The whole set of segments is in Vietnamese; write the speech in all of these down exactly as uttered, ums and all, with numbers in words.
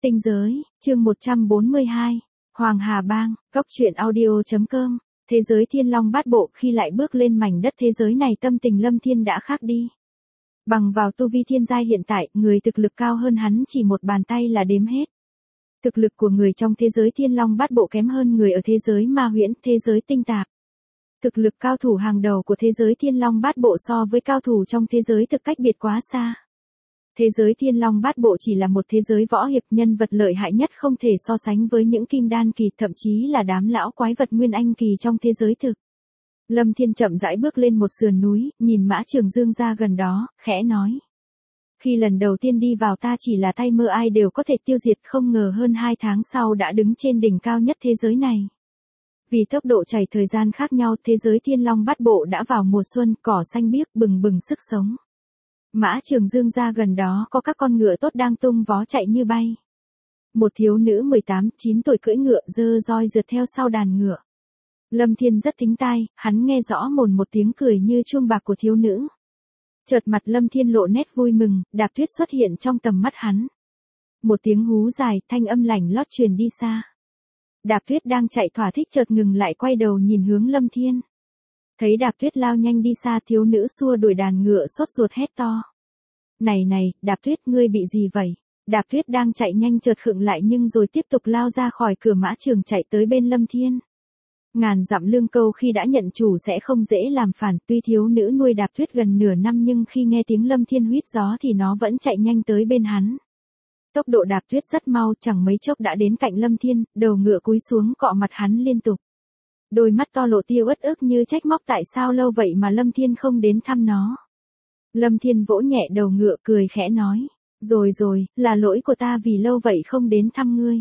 Tinh giới, chương một trăm bốn mươi hai, Hoàng Hà Bang, Cốc truyện audio.com, thế giới thiên long bát bộ khi lại bước lên mảnh đất thế giới này tâm tình Lâm Thiên đã khác đi. Bằng vào tu vi thiên giai hiện tại, người thực lực cao hơn hắn chỉ một bàn tay là đếm hết. Thực lực của người trong thế giới thiên long bát bộ kém hơn người ở thế giới ma huyễn, thế giới tinh tạp. Thực lực cao thủ hàng đầu của thế giới thiên long bát bộ so với cao thủ trong thế giới thực cách biệt quá xa. Thế giới thiên long bát bộ chỉ là một thế giới võ hiệp, nhân vật lợi hại nhất không thể so sánh với những kim đan kỳ, thậm chí là đám lão quái vật nguyên anh kỳ trong thế giới thực. Lâm Thiên chậm rãi bước lên một sườn núi, nhìn Mã Trường Dương ra gần đó, khẽ nói. Khi lần đầu tiên đi vào ta chỉ là tay mơ ai đều có thể tiêu diệt, không ngờ hơn hai tháng sau đã đứng trên đỉnh cao nhất thế giới này. Vì tốc độ chảy thời gian khác nhau, thế giới thiên long bát bộ đã vào mùa xuân, cỏ xanh biếc bừng bừng sức sống. Mã Trường Dương ra gần đó có các con ngựa tốt đang tung vó chạy như bay. Một thiếu nữ mười tám chín tuổi cưỡi ngựa dơ roi rượt theo sau đàn ngựa. Lâm Thiên rất thính tai, hắn nghe rõ mồn một tiếng cười như chuông bạc của thiếu nữ. Chợt mặt Lâm Thiên lộ nét vui mừng, Đạp Tuyết xuất hiện trong tầm mắt hắn. Một tiếng hú dài, thanh âm lảnh lót truyền đi xa. Đạp Tuyết đang chạy thỏa thích chợt ngừng lại quay đầu nhìn hướng Lâm Thiên. Thấy Đạp Tuyết lao nhanh đi xa, thiếu nữ xua đuổi đàn ngựa sốt ruột hét to. Này này, Đạp Tuyết ngươi bị gì vậy? Đạp Tuyết đang chạy nhanh chợt khựng lại nhưng rồi tiếp tục lao ra khỏi cửa mã trường chạy tới bên Lâm Thiên. Ngàn dặm lương câu khi đã nhận chủ sẽ không dễ làm phản, tuy thiếu nữ nuôi Đạp Tuyết gần nửa năm nhưng khi nghe tiếng Lâm Thiên huýt gió thì nó vẫn chạy nhanh tới bên hắn. Tốc độ Đạp Tuyết rất mau, chẳng mấy chốc đã đến cạnh Lâm Thiên, đầu ngựa cúi xuống cọ mặt hắn liên tục. Đôi mắt to lộ tia uất ức như trách móc tại sao lâu vậy mà Lâm Thiên không đến thăm nó. Lâm Thiên vỗ nhẹ đầu ngựa cười khẽ nói, rồi rồi, là lỗi của ta vì lâu vậy không đến thăm ngươi.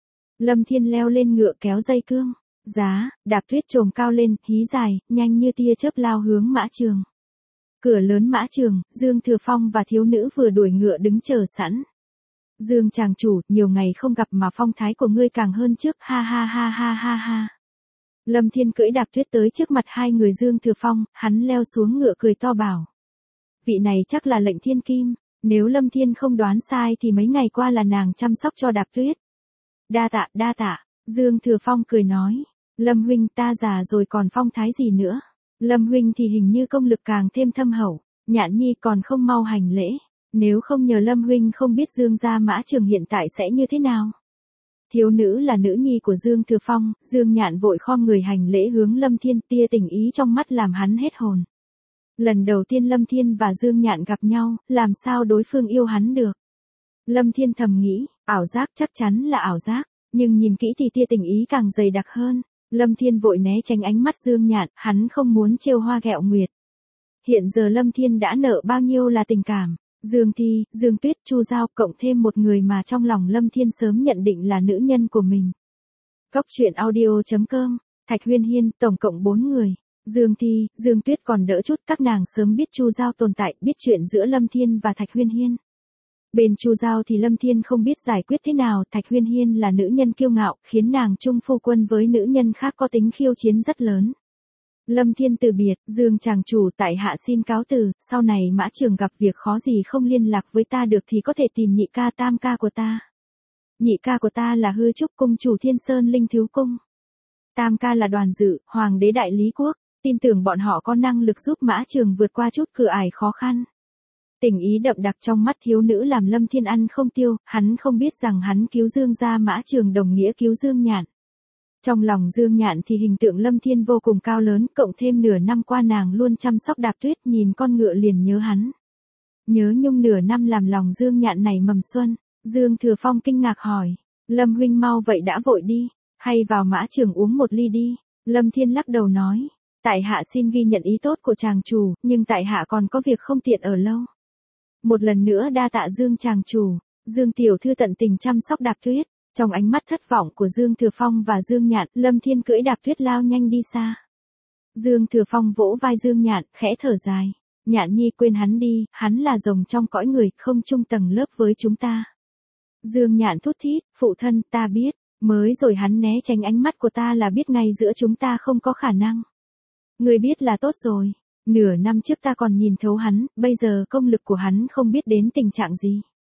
Lâm Thiên leo lên ngựa kéo dây cương, giá, Đạp Tuyết trồm cao lên, hí dài, nhanh như tia chớp lao hướng mã trường. Cửa lớn mã trường, Dương Thừa Phong và thiếu nữ vừa đuổi ngựa đứng chờ sẵn. Dương chàng chủ, nhiều ngày không gặp mà phong thái của ngươi càng hơn trước, ha ha ha ha ha ha. Lâm Thiên cưỡi Đạp Tuyết tới trước mặt hai người Dương Thừa Phong, hắn leo xuống ngựa cười to bảo. Vị này chắc là lệnh thiên kim, nếu Lâm Thiên không đoán sai thì mấy ngày qua là nàng chăm sóc cho Đạp Tuyết. Đa tạ, đa tạ, Dương Thừa Phong cười nói, Lâm huynh ta già rồi còn phong thái gì nữa, Lâm huynh thì hình như công lực càng thêm thâm hậu, Nhạn Nhi còn không mau hành lễ, nếu không nhờ Lâm huynh không biết Dương gia mã trường hiện tại sẽ như thế nào. Thiếu nữ là nữ nhi của Dương Thừa Phong, Dương Nhạn vội khom người hành lễ hướng Lâm Thiên, tia tình ý trong mắt làm hắn hết hồn. Lần đầu tiên Lâm Thiên và Dương Nhạn gặp nhau, làm sao đối phương yêu hắn được. Lâm Thiên thầm nghĩ, ảo giác chắc chắn là ảo giác, nhưng nhìn kỹ thì tia tình ý càng dày đặc hơn. Lâm Thiên vội né tránh ánh mắt Dương Nhạn, hắn không muốn trêu hoa ghẹo nguyệt. Hiện giờ Lâm Thiên đã nợ bao nhiêu là tình cảm. Dương Thi, Dương Tuyết, Chu Giao cộng thêm một người mà trong lòng Lâm Thiên sớm nhận định là nữ nhân của mình. Cốc truyện audio.com, Thạch Huyên Hiên, tổng cộng bốn người. Dương Thi, Dương Tuyết còn đỡ chút, các nàng sớm biết Chu Giao tồn tại, biết chuyện giữa Lâm Thiên và Thạch Huyên Hiên. Bên Chu Giao thì Lâm Thiên không biết giải quyết thế nào, Thạch Huyên Hiên là nữ nhân kiêu ngạo, khiến nàng chung phu quân với nữ nhân khác có tính khiêu chiến rất lớn. Lâm Thiên từ biệt, Dương chàng chủ tại hạ xin cáo từ, sau này mã trường gặp việc khó gì không liên lạc với ta được thì có thể tìm nhị ca tam ca của ta. Nhị ca của ta là Hư Trúc cung chủ Thiên Sơn Linh Thiếu Cung. Tam ca là Đoàn Dự, Hoàng đế Đại Lý Quốc, tin tưởng bọn họ có năng lực giúp mã trường vượt qua chút cửa ải khó khăn. Tình ý đậm đặc trong mắt thiếu nữ làm Lâm Thiên ăn không tiêu, hắn không biết rằng hắn cứu Dương gia mã trường đồng nghĩa cứu Dương Nhạn. Trong lòng Dương Nhạn thì hình tượng Lâm Thiên vô cùng cao lớn, cộng thêm nửa năm qua nàng luôn chăm sóc Đạp Tuyết, nhìn con ngựa liền nhớ hắn. Nhớ nhung nửa năm làm lòng Dương Nhạn này mầm xuân. Dương Thừa Phong kinh ngạc hỏi, Lâm huynh mau vậy đã vội đi, hay vào mã trường uống một ly đi. Lâm Thiên lắc đầu nói, tại hạ xin ghi nhận ý tốt của chàng chủ, nhưng tại hạ còn có việc không tiện ở lâu. Một lần nữa đa tạ Dương chàng chủ, Dương tiểu thư tận tình chăm sóc Đạp Tuyết. Trong ánh mắt thất vọng của Dương Thừa Phong và Dương Nhạn, Lâm Thiên cưỡi Đạp Tuyết lao nhanh đi xa. Dương Thừa Phong vỗ vai Dương Nhạn, khẽ thở dài. Nhạn Nhi quên hắn đi, hắn là rồng trong cõi người, không chung tầng lớp với chúng ta. Dương Nhạn thút thít, phụ thân ta biết, mới rồi hắn né tránh ánh mắt của ta là biết ngay giữa chúng ta không có khả năng. Người biết là tốt rồi, nửa năm trước ta còn nhìn thấu hắn, bây giờ công lực của hắn không biết đến tình trạng gì.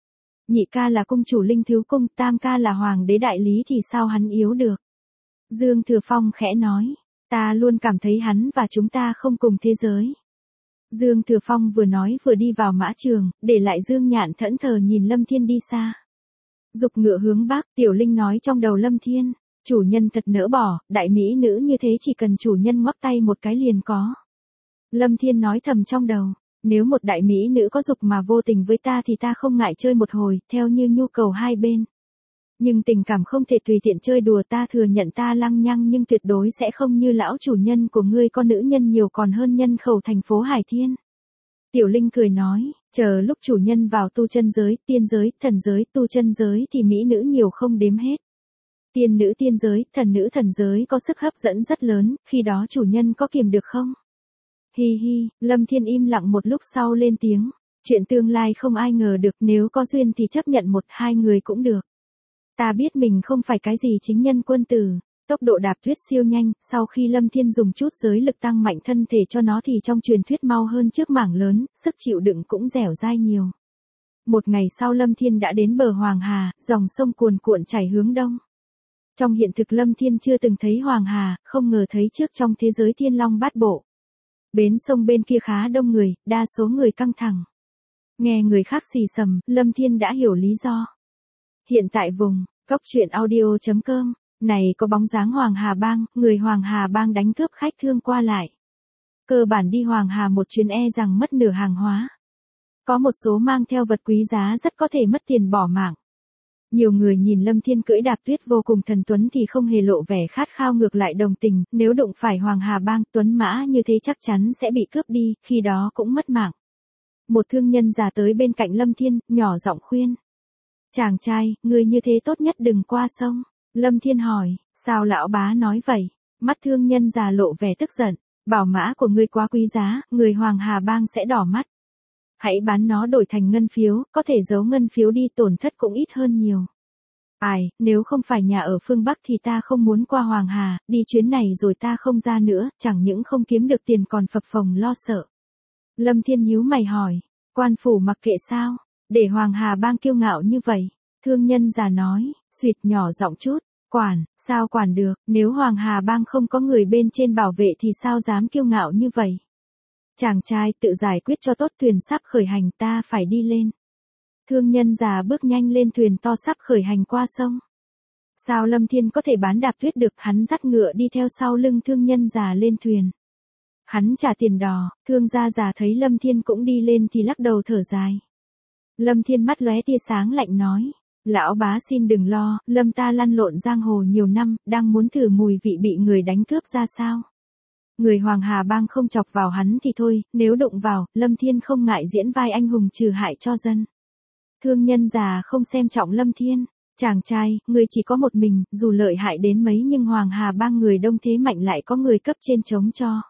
Nhị ca là cung chủ linh thiếu cung, tam ca là hoàng đế đại lý thì sao hắn yếu được. Dương Thừa Phong khẽ nói, ta luôn cảm thấy hắn và chúng ta không cùng thế giới. Dương Thừa Phong vừa nói vừa đi vào mã trường, để lại Dương Nhạn thẫn thờ nhìn Lâm Thiên đi xa. Dục ngựa hướng bắc, Tiểu Linh nói trong đầu Lâm Thiên, chủ nhân thật nỡ bỏ, đại mỹ nữ như thế chỉ cần chủ nhân ngoắc tay một cái liền có. Lâm Thiên nói thầm trong đầu, nếu một đại mỹ nữ có dục mà vô tình với ta thì ta không ngại chơi một hồi, theo như nhu cầu hai bên. Nhưng tình cảm không thể tùy tiện chơi đùa, ta thừa nhận ta lăng nhăng nhưng tuyệt đối sẽ không như lão chủ nhân của ngươi có nữ nhân nhiều còn hơn nhân khẩu thành phố Hải Thiên. Tiểu Linh cười nói, chờ lúc chủ nhân vào tu chân giới, tiên giới, thần giới, tu chân giới thì mỹ nữ nhiều không đếm hết. Tiên nữ tiên giới, thần nữ thần giới có sức hấp dẫn rất lớn, khi đó chủ nhân có kiềm được không? Hi hi, Lâm Thiên im lặng một lúc sau lên tiếng, chuyện tương lai không ai ngờ được, nếu có duyên thì chấp nhận một hai người cũng được. Ta biết mình không phải cái gì chính nhân quân tử. Tốc độ đạp tuyết siêu nhanh, sau khi Lâm Thiên dùng chút giới lực tăng mạnh thân thể cho nó thì trong truyền thuyết mau hơn trước mảng lớn, sức chịu đựng cũng dẻo dai nhiều. Một ngày sau Lâm Thiên đã đến bờ Hoàng Hà, dòng sông cuồn cuộn chảy hướng đông. Trong hiện thực Lâm Thiên chưa từng thấy Hoàng Hà, không ngờ thấy trước trong thế giới Thiên Long Bát Bộ. Bến sông bên kia khá đông người, đa số người căng thẳng. Nghe người khác xì xầm, Lâm Thiên đã hiểu lý do. Hiện tại vùng, cốc truyện audio chấm com, này có bóng dáng Hoàng Hà Bang, người Hoàng Hà Bang đánh cướp khách thương qua lại. Cơ bản đi Hoàng Hà một chuyến e rằng mất nửa hàng hóa. Có một số mang theo vật quý giá rất có thể mất tiền bỏ mạng. Nhiều người nhìn Lâm Thiên cưỡi đạp tuyết vô cùng thần tuấn thì không hề lộ vẻ khát khao, ngược lại đồng tình, nếu đụng phải Hoàng Hà Bang tuấn mã như thế chắc chắn sẽ bị cướp đi, khi đó cũng mất mạng. Một thương nhân già tới bên cạnh Lâm Thiên, nhỏ giọng khuyên. Chàng trai, người như thế tốt nhất đừng qua sông. Lâm Thiên hỏi, sao lão bá nói vậy? Mắt thương nhân già lộ vẻ tức giận, bảo mã của ngươi quá quý giá, người Hoàng Hà Bang sẽ đỏ mắt. Hãy bán nó đổi thành ngân phiếu, có thể giấu ngân phiếu đi, tổn thất cũng ít hơn nhiều. Ai, nếu không phải nhà ở phương Bắc thì ta không muốn qua Hoàng Hà, đi chuyến này rồi ta không ra nữa, chẳng những không kiếm được tiền còn phập phồng lo sợ. Lâm Thiên nhíu mày hỏi, quan phủ mặc kệ sao? Để Hoàng Hà Bang kiêu ngạo như vậy. Thương nhân già nói, suýt nhỏ giọng chút, quản, sao quản được, nếu Hoàng Hà Bang không có người bên trên bảo vệ thì sao dám kiêu ngạo như vậy. Chàng trai tự giải quyết cho tốt, thuyền sắp khởi hành, ta phải đi lên. Thương nhân già bước nhanh lên thuyền to sắp khởi hành qua sông. Sao Lâm Thiên có thể bán đạp tuyết được, hắn dắt ngựa đi theo sau lưng thương nhân già lên thuyền. Hắn trả tiền đò, thương gia già thấy Lâm Thiên cũng đi lên thì lắc đầu thở dài. Lâm Thiên mắt lóe tia sáng lạnh nói, lão bá xin đừng lo, Lâm ta lăn lộn giang hồ nhiều năm, đang muốn thử mùi vị bị người đánh cướp ra sao. Người Hoàng Hà Bang không chọc vào hắn thì thôi, nếu đụng vào, Lâm Thiên không ngại diễn vai anh hùng trừ hại cho dân. Thương nhân già không xem trọng Lâm Thiên, chàng trai, người chỉ có một mình, dù lợi hại đến mấy nhưng Hoàng Hà Bang người đông thế mạnh lại có người cấp trên chống cho.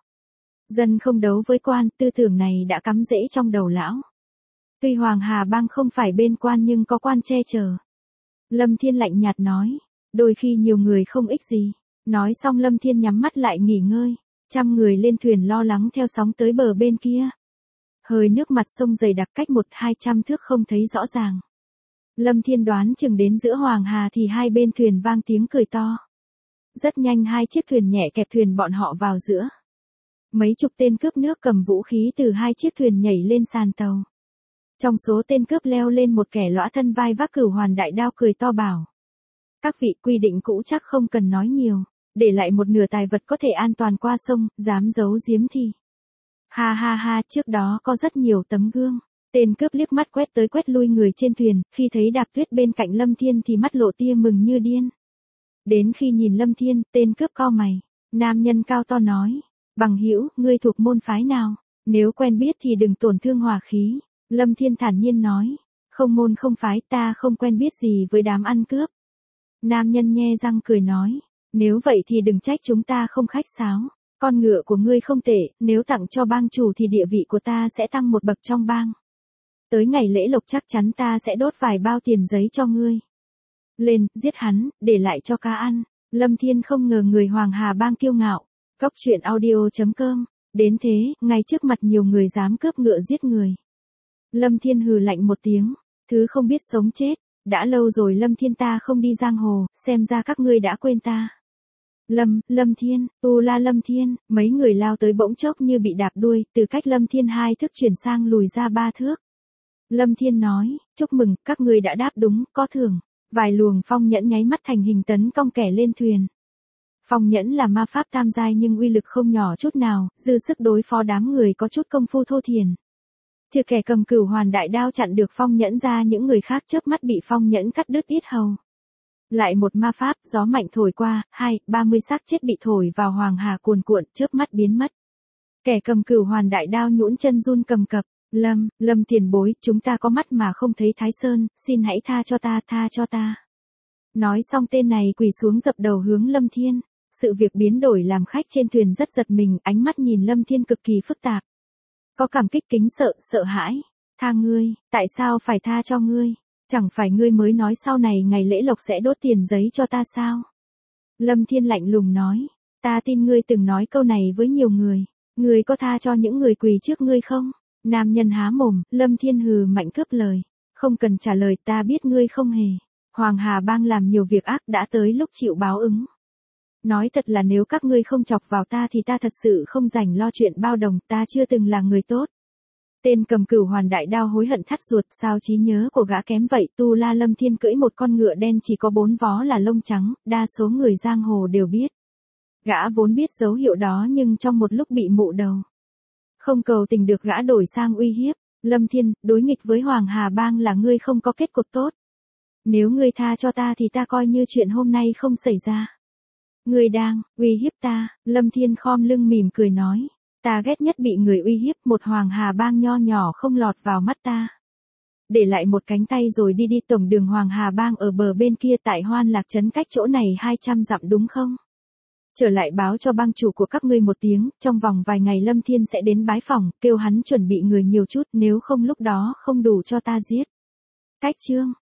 Dân không đấu với quan, tư tưởng này đã cắm rễ trong đầu lão. Tuy Hoàng Hà Bang không phải bên quan nhưng có quan che chở. Lâm Thiên lạnh nhạt nói, đôi khi nhiều người không ích gì. Nói xong Lâm Thiên nhắm mắt lại nghỉ ngơi. Trăm người lên thuyền lo lắng theo sóng tới bờ bên kia. Hơi nước mặt sông dày đặc cách một hai trăm thước không thấy rõ ràng. Lâm Thiên đoán chừng đến giữa Hoàng Hà thì hai bên thuyền vang tiếng cười to. Rất nhanh hai chiếc thuyền nhẹ kẹp thuyền bọn họ vào giữa. Mấy chục tên cướp nước cầm vũ khí từ hai chiếc thuyền nhảy lên sàn tàu. Trong số tên cướp leo lên một kẻ lõa thân vai vác cửu hoàn đại đao cười to bảo. Các vị, quy định cũ chắc không cần nói nhiều. Để lại một nửa tài vật có thể an toàn qua sông, dám giấu giếm thì. Ha ha ha, trước đó có rất nhiều tấm gương. Tên cướp liếc mắt quét tới quét lui người trên thuyền, khi thấy đạp tuyết bên cạnh Lâm Thiên thì mắt lộ tia mừng như điên. Đến khi nhìn Lâm Thiên, tên cướp cau mày. Nam nhân cao to nói, bằng hữu, ngươi thuộc môn phái nào? Nếu quen biết thì đừng tổn thương hòa khí. Lâm Thiên thản nhiên nói, không môn không phái, ta không quen biết gì với đám ăn cướp. Nam nhân nhe răng cười nói, nếu vậy thì đừng trách chúng ta không khách sáo. Con ngựa của ngươi không tệ, nếu tặng cho bang chủ thì địa vị của ta sẽ tăng một bậc trong bang. Tới ngày lễ lộc chắc chắn ta sẽ đốt vài bao tiền giấy cho ngươi. Lên, giết hắn, để lại cho cá ăn. Lâm Thiên không ngờ người Hoàng Hà Bang kiêu ngạo. Cốc truyện audio chấm com. Đến thế, ngay trước mặt nhiều người dám cướp ngựa giết người. Lâm Thiên hừ lạnh một tiếng. Thứ không biết sống chết, đã lâu rồi Lâm Thiên ta không đi giang hồ, xem ra các ngươi đã quên ta. Lâm, Lâm Thiên, tu la Lâm Thiên, mấy người lao tới bỗng chốc như bị đạp đuôi, từ cách Lâm Thiên hai thước chuyển sang lùi ra ba thước. Lâm Thiên nói, chúc mừng, các ngươi đã đáp đúng, có thưởng. Vài luồng phong nhẫn nháy mắt thành hình tấn công kẻ lên thuyền. Phong nhẫn là ma pháp tam giai nhưng uy lực không nhỏ chút nào, dư sức đối phó đám người có chút công phu thô thiển. Trừ kẻ cầm cửu hoàn đại đao chặn được phong nhẫn ra, những người khác chớp mắt bị phong nhẫn cắt đứt yết hầu. Lại một ma pháp, gió mạnh thổi qua, hai, ba mươi xác chết bị thổi vào hoàng hà cuồn cuộn, chớp mắt biến mất. Kẻ cầm cửu hoàn đại đao nhũn chân run cầm cập, Lâm, Lâm tiền bối, chúng ta có mắt mà không thấy Thái Sơn, xin hãy tha cho ta, tha cho ta. Nói xong tên này quỳ xuống dập đầu hướng Lâm Thiên. Sự việc biến đổi làm khách trên thuyền rất giật mình, ánh mắt nhìn Lâm Thiên cực kỳ phức tạp. Có cảm kích kính sợ, sợ hãi. Tha ngươi, tại sao phải tha cho ngươi? Chẳng phải ngươi mới nói sau này ngày lễ lộc sẽ đốt tiền giấy cho ta sao? Lâm Thiên lạnh lùng nói, ta tin ngươi từng nói câu này với nhiều người. Ngươi có tha cho những người quỳ trước ngươi không? Nam nhân há mồm, Lâm Thiên hừ mạnh cướp lời. Không cần trả lời, ta biết ngươi không hề. Hoàng Hà Bang làm nhiều việc ác, đã tới lúc chịu báo ứng. Nói thật là nếu các ngươi không chọc vào ta thì ta thật sự không rảnh lo chuyện bao đồng, ta chưa từng là người tốt. Tên cầm cửu hoàn đại đao hối hận thắt ruột, sao trí nhớ của gã kém vậy? Tu la Lâm Thiên cưỡi một con ngựa đen chỉ có bốn vó là lông trắng, đa số người giang hồ đều biết. Gã vốn biết dấu hiệu đó nhưng trong một lúc bị mụ đầu. Không cầu tình được gã đổi sang uy hiếp. Lâm Thiên, đối nghịch với Hoàng Hà Bang là ngươi không có kết cục tốt. Nếu ngươi tha cho ta thì ta coi như chuyện hôm nay không xảy ra. Ngươi đang uy hiếp ta? Lâm Thiên khom lưng mỉm cười nói. Ta ghét nhất bị người uy hiếp, một Hoàng Hà Bang nho nhỏ không lọt vào mắt ta. Để lại một cánh tay rồi đi đi, tổng đường Hoàng Hà Bang ở bờ bên kia tại Hoan Lạc trấn cách chỗ này hai trăm dặm đúng không? Trở lại báo cho bang chủ của các ngươi một tiếng, trong vòng vài ngày Lâm Thiên sẽ đến bái phỏng, kêu hắn chuẩn bị người nhiều chút, nếu không lúc đó không đủ cho ta giết. Cách chương